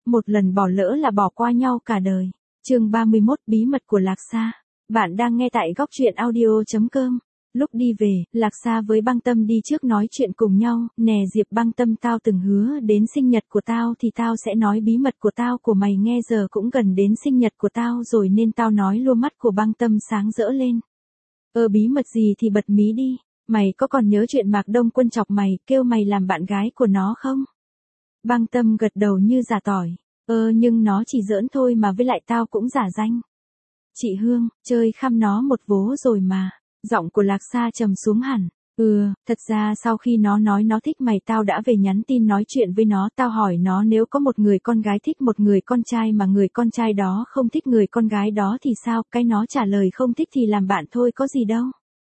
Một lần bỏ lỡ là bỏ qua nhau cả đời. Chương 31 Bí mật của Lạc Sa. Bạn đang nghe tại góc truyện audio.com. Lúc đi về, Lạc Sa với Băng Tâm đi trước nói chuyện cùng nhau. Nè Diệp Băng Tâm, tao từng hứa đến sinh nhật của tao thì tao sẽ nói bí mật của tao của mày nghe, giờ cũng gần đến sinh nhật của tao rồi nên tao nói luôn. Mắt của Băng Tâm sáng rỡ lên. Bí mật gì thì bật mí đi. Mày có còn nhớ chuyện Mạc Đông Quân chọc mày, kêu mày làm bạn gái của nó không? Băng Tâm gật đầu như giả tỏi. Nhưng nó chỉ giỡn thôi mà, với lại tao cũng giả danh. Chị Hương, chơi khăm nó một vố rồi mà. Giọng của Lạc Sa trầm xuống hẳn. Thật ra sau khi nó nói nó thích mày, tao đã về nhắn tin nói chuyện với nó. Tao hỏi nó nếu có một người con gái thích một người con trai mà người con trai đó không thích người con gái đó thì sao? Cái nó trả lời không thích thì làm bạn thôi có gì đâu.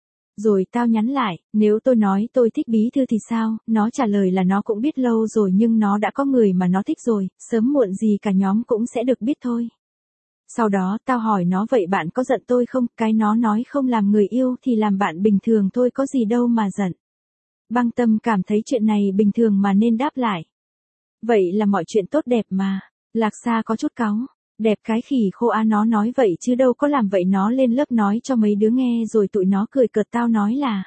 Rồi tao nhắn lại, nếu tôi nói tôi thích Bí Thư thì sao? Nó trả lời là nó cũng biết lâu rồi nhưng nó đã có người mà nó thích rồi, sớm muộn gì cả nhóm cũng sẽ được biết thôi. Sau đó tao hỏi nó vậy bạn có giận tôi không? Cái nó nói không làm người yêu thì làm bạn bình thường thôi có gì đâu mà giận. Băng Tâm cảm thấy chuyện này bình thường mà nên đáp lại. Vậy là mọi chuyện tốt đẹp mà. Lạc Sa có chút cáu. Đẹp cái khỉ khô á, nó nói vậy chứ đâu có làm vậy. Nó lên lớp nói cho mấy đứa nghe rồi tụi nó cười cợt tao nói là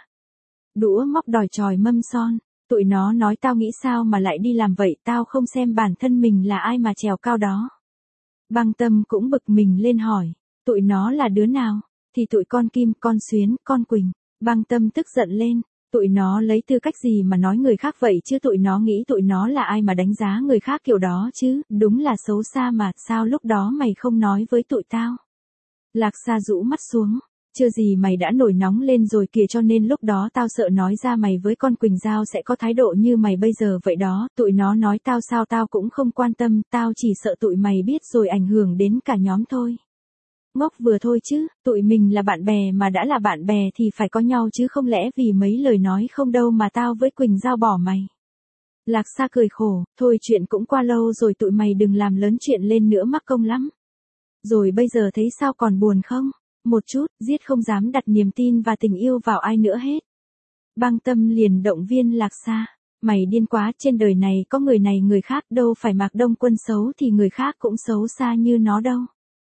đũa móc đòi chòi mâm son. Tụi nó nói tao nghĩ sao mà lại đi làm vậy, tao không xem bản thân mình là ai mà trèo cao đó. Băng Tâm cũng bực mình lên hỏi, tụi nó là đứa nào? Thì tụi con Kim, con Xuyến, con Quỳnh. Băng Tâm tức giận lên, tụi nó lấy tư cách gì mà nói người khác vậy chứ? Tụi nó nghĩ tụi nó là ai mà đánh giá người khác kiểu đó chứ? Đúng là xấu xa mà, sao lúc đó mày không nói với tụi tao? Lạc Sa rũ mắt xuống, chưa gì mày đã nổi nóng lên rồi kìa, cho nên lúc đó tao sợ nói ra mày với con Quỳnh Giao sẽ có thái độ như mày bây giờ vậy đó. Tụi nó nói tao sao tao cũng không quan tâm, tao chỉ sợ tụi mày biết rồi ảnh hưởng đến cả nhóm thôi. Ngốc vừa thôi chứ, tụi mình là bạn bè mà, đã là bạn bè thì phải có nhau chứ không lẽ vì mấy lời nói không đâu mà tao với Quỳnh Giao bỏ mày. Lạc Sa cười khổ, thôi chuyện cũng qua lâu rồi, tụi mày đừng làm lớn chuyện lên nữa mắc công lắm. Rồi bây giờ thấy sao, còn buồn không? Một chút, giết không dám đặt niềm tin và tình yêu vào ai nữa hết. Băng Tâm liền động viên Lạc Sa, mày điên quá, trên đời này có người này người khác, đâu phải Mạc Đông Quân xấu thì người khác cũng xấu xa như nó đâu.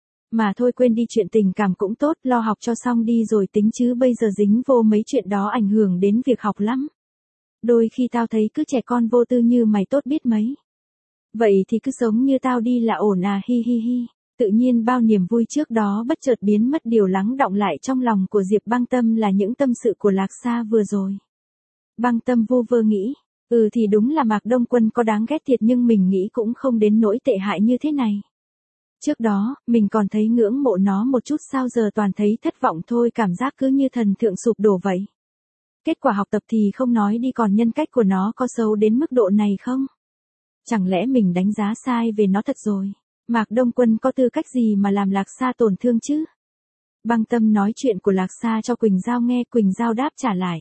Mà thôi quên đi, chuyện tình cảm cũng tốt, lo học cho xong đi rồi tính chứ bây giờ dính vô mấy chuyện đó ảnh hưởng đến việc học lắm. Đôi khi tao thấy cứ trẻ con vô tư như mày tốt biết mấy. Vậy thì cứ sống như tao đi là ổn à, hi hi hi. Tự nhiên bao niềm vui trước đó bất chợt biến mất, điều lắng đọng lại trong lòng của Diệp Băng Tâm là những tâm sự của Lạc Sa vừa rồi. Băng Tâm vô vơ nghĩ, thì đúng là Mạc Đông Quân có đáng ghét thiệt nhưng mình nghĩ cũng không đến nỗi tệ hại như thế này. Trước đó, mình còn thấy ngưỡng mộ nó một chút, sao giờ toàn thấy thất vọng thôi, cảm giác cứ như thần tượng sụp đổ vậy. Kết quả học tập thì không nói đi, còn nhân cách của nó có xấu đến mức độ này không? Chẳng lẽ mình đánh giá sai về nó thật rồi? Mạc Đông Quân có tư cách gì mà làm Lạc Sa tổn thương chứ? Băng Tâm nói chuyện của Lạc Sa cho Quỳnh Giao nghe, Quỳnh Giao đáp trả lại.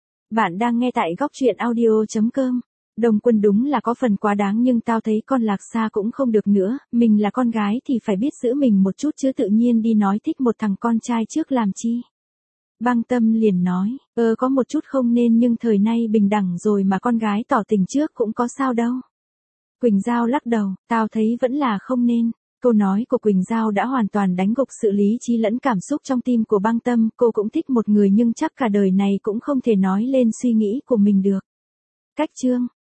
Bạn đang nghe tại góc truyện audio.com. Đông Quân đúng là có phần quá đáng nhưng tao thấy con Lạc Sa cũng không được nữa, mình là con gái thì phải biết giữ mình một chút chứ tự nhiên đi nói thích một thằng con trai trước làm chi. Băng Tâm liền nói, có một chút không nên nhưng thời nay bình đẳng rồi mà, con gái tỏ tình trước cũng có sao đâu. Quỳnh Giao lắc đầu, tao thấy vẫn là không nên. Câu nói của Quỳnh Giao đã hoàn toàn đánh gục sự lý trí lẫn cảm xúc trong tim của Băng Tâm. Cô cũng thích một người nhưng chắc cả đời này cũng không thể nói lên suy nghĩ của mình được. Cách chương